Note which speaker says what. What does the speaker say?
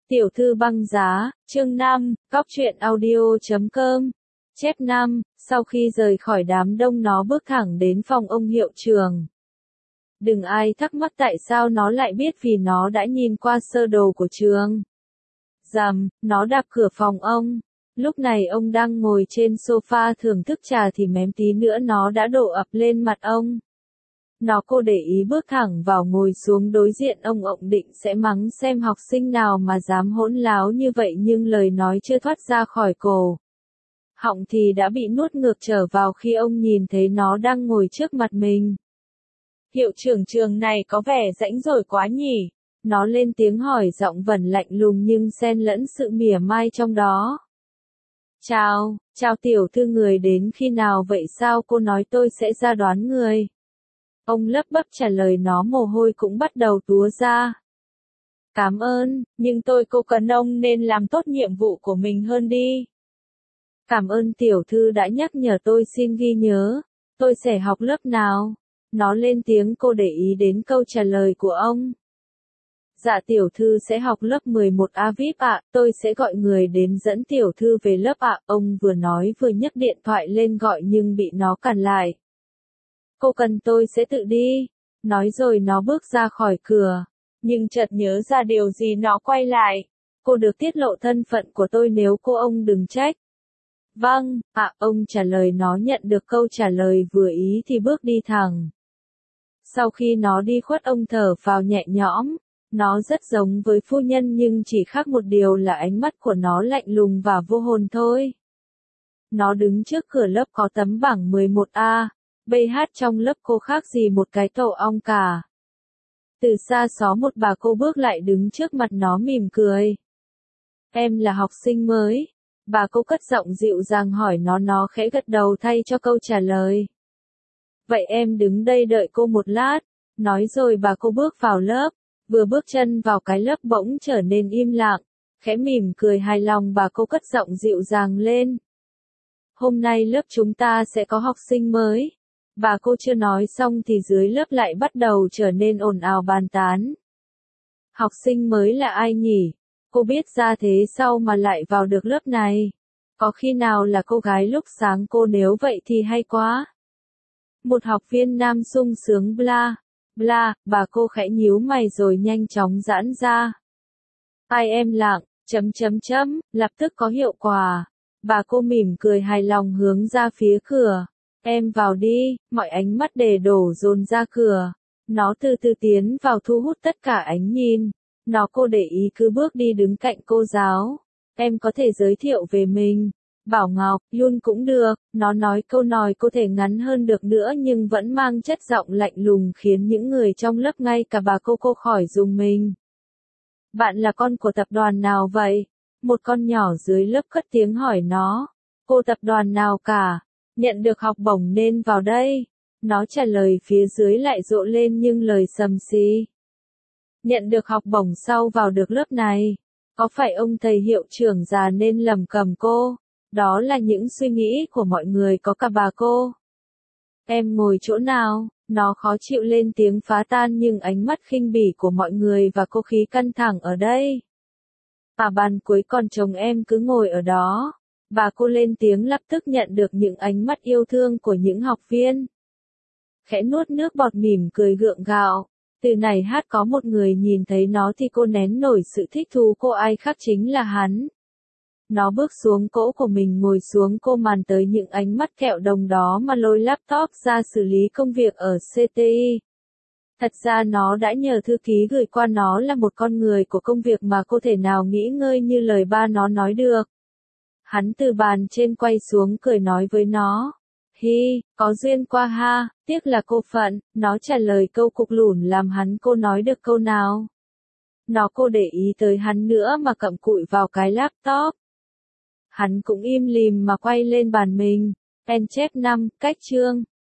Speaker 1: Tiểu thư băng giá, chương 5, Cóc truyện audio.com. Chép 5, sau khi rời khỏi đám đông nó bước thẳng đến phòng ông hiệu trưởng. Đừng ai thắc mắc tại sao nó lại biết vì nó đã nhìn qua sơ đồ của trường. Rầm, nó đạp cửa phòng ông. Lúc này ông đang ngồi trên sofa thưởng thức trà thì mém tí nữa nó đã đổ ập lên mặt ông. Cô để ý bước thẳng vào ngồi xuống đối diện ông định sẽ mắng xem học sinh nào mà dám hỗn láo như vậy nhưng lời nói chưa thoát ra khỏi cổ. Họng thì đã bị nuốt ngược trở vào khi ông nhìn thấy nó đang ngồi trước mặt mình. Hiệu trưởng trường này có vẻ rãnh rỗi quá nhỉ? Nó lên tiếng hỏi giọng vẫn lạnh lùng nhưng xen lẫn sự mỉa mai trong đó. Chào tiểu thư, người đến khi nào vậy sao cô nói tôi sẽ ra đón người? Ông lấp bấp trả lời, nó mồ hôi cũng bắt đầu túa ra. Cảm ơn, nhưng cô cần ông nên làm tốt nhiệm vụ của mình hơn đi. Cảm ơn tiểu thư đã nhắc nhở tôi, xin ghi nhớ. Tôi sẽ học lớp nào? Nó lên tiếng, cô để ý đến câu trả lời của ông. Dạ tiểu thư sẽ học lớp 11A VIP ạ, tôi sẽ gọi người đến dẫn tiểu thư về lớp ạ. Ông vừa nói vừa nhấc điện thoại lên gọi nhưng bị nó cản lại. Cô cần tôi sẽ tự đi. Nói rồi nó bước ra khỏi cửa. Nhưng chợt nhớ ra điều gì nó quay lại. Cô được tiết lộ thân phận của tôi nếu ông đừng trách. Vâng, ông trả lời. Nó nhận được câu trả lời vừa ý thì bước đi thẳng. Sau khi nó đi khuất ông thở phào nhẹ nhõm. Nó rất giống với phu nhân nhưng chỉ khác một điều là ánh mắt của nó lạnh lùng và vô hồn thôi. Nó đứng trước cửa lớp có tấm bảng 11A. BH trong lớp cô khác gì một cái tổ ong cả. Từ xa xó một bà cô bước lại đứng trước mặt nó mỉm cười. Em là học sinh mới. Bà cô cất giọng dịu dàng hỏi nó khẽ gật đầu thay cho câu trả lời. Vậy em đứng đây đợi cô một lát. Nói rồi bà cô bước vào lớp. Vừa bước chân vào cái lớp bỗng trở nên im lặng. Khẽ mỉm cười hài lòng bà cô cất giọng dịu dàng lên. Hôm nay lớp chúng ta sẽ có học sinh mới. Bà cô chưa nói xong thì dưới lớp lại bắt đầu trở nên ồn ào bàn tán. Học sinh mới là ai nhỉ? Cô biết ra thế sao mà lại vào được lớp này? Có khi nào là cô gái lúc sáng? Cô nếu vậy thì hay quá. Một học viên nam sung sướng bla. Bla, bà cô khẽ nhíu mày rồi nhanh chóng giãn ra. Ai em lặng, lập tức có hiệu quả. Bà cô mỉm cười hài lòng hướng ra phía cửa. Em vào đi, mọi ánh mắt để đổ dồn ra cửa. Nó từ từ tiến vào thu hút tất cả ánh nhìn. Cô để ý cứ bước đi đứng cạnh cô giáo. Em có thể giới thiệu về mình. Bảo Ngọc, luôn cũng được. Nó nói câu nói có thể ngắn hơn được nữa nhưng vẫn mang chất giọng lạnh lùng khiến những người trong lớp ngay cả bà cô khỏi rùng mình. Bạn là con của tập đoàn nào vậy? Một con nhỏ dưới lớp cất tiếng hỏi nó. Cô tập đoàn nào cả? Nhận được học bổng nên vào đây. Nó trả lời, phía dưới lại rộ lên nhưng lời sầm xì. Nhận được học bổng sau vào được lớp này. Có phải ông thầy hiệu trưởng già nên lầm cầm cô? Đó là những suy nghĩ của mọi người, có cả bà cô. Em ngồi chỗ nào? Nó khó chịu lên tiếng phá tan nhưng ánh mắt khinh bỉ của mọi người và cô khí căng thẳng ở đây. Bàn cuối còn chồng, em cứ ngồi ở đó. Bà cô lên tiếng lập tức nhận được những ánh mắt yêu thương của những học viên. Khẽ nuốt nước bọt mỉm cười gượng gạo. Từ này hát có một người nhìn thấy nó thì cô nén nổi sự thích thú, cô ai khác chính là hắn. Nó bước xuống cỗ của mình ngồi xuống, cô màn tới những ánh mắt kẹo đồng đó mà lôi laptop ra xử lý công việc ở CTI. Thật ra nó đã nhờ thư ký gửi qua, nó là một con người của công việc mà cô thể nào nghỉ ngơi như lời ba nó nói được. Hắn từ bàn trên quay xuống cười nói với nó. Hi, có duyên qua ha, tiếc là cô phận. Nó trả lời câu cục lủn làm cô nói được câu nào. Cô để ý tới hắn nữa mà cặm cụi vào cái laptop. Hắn cũng im lìm mà quay lên bàn mình. En chép 5, cách chương.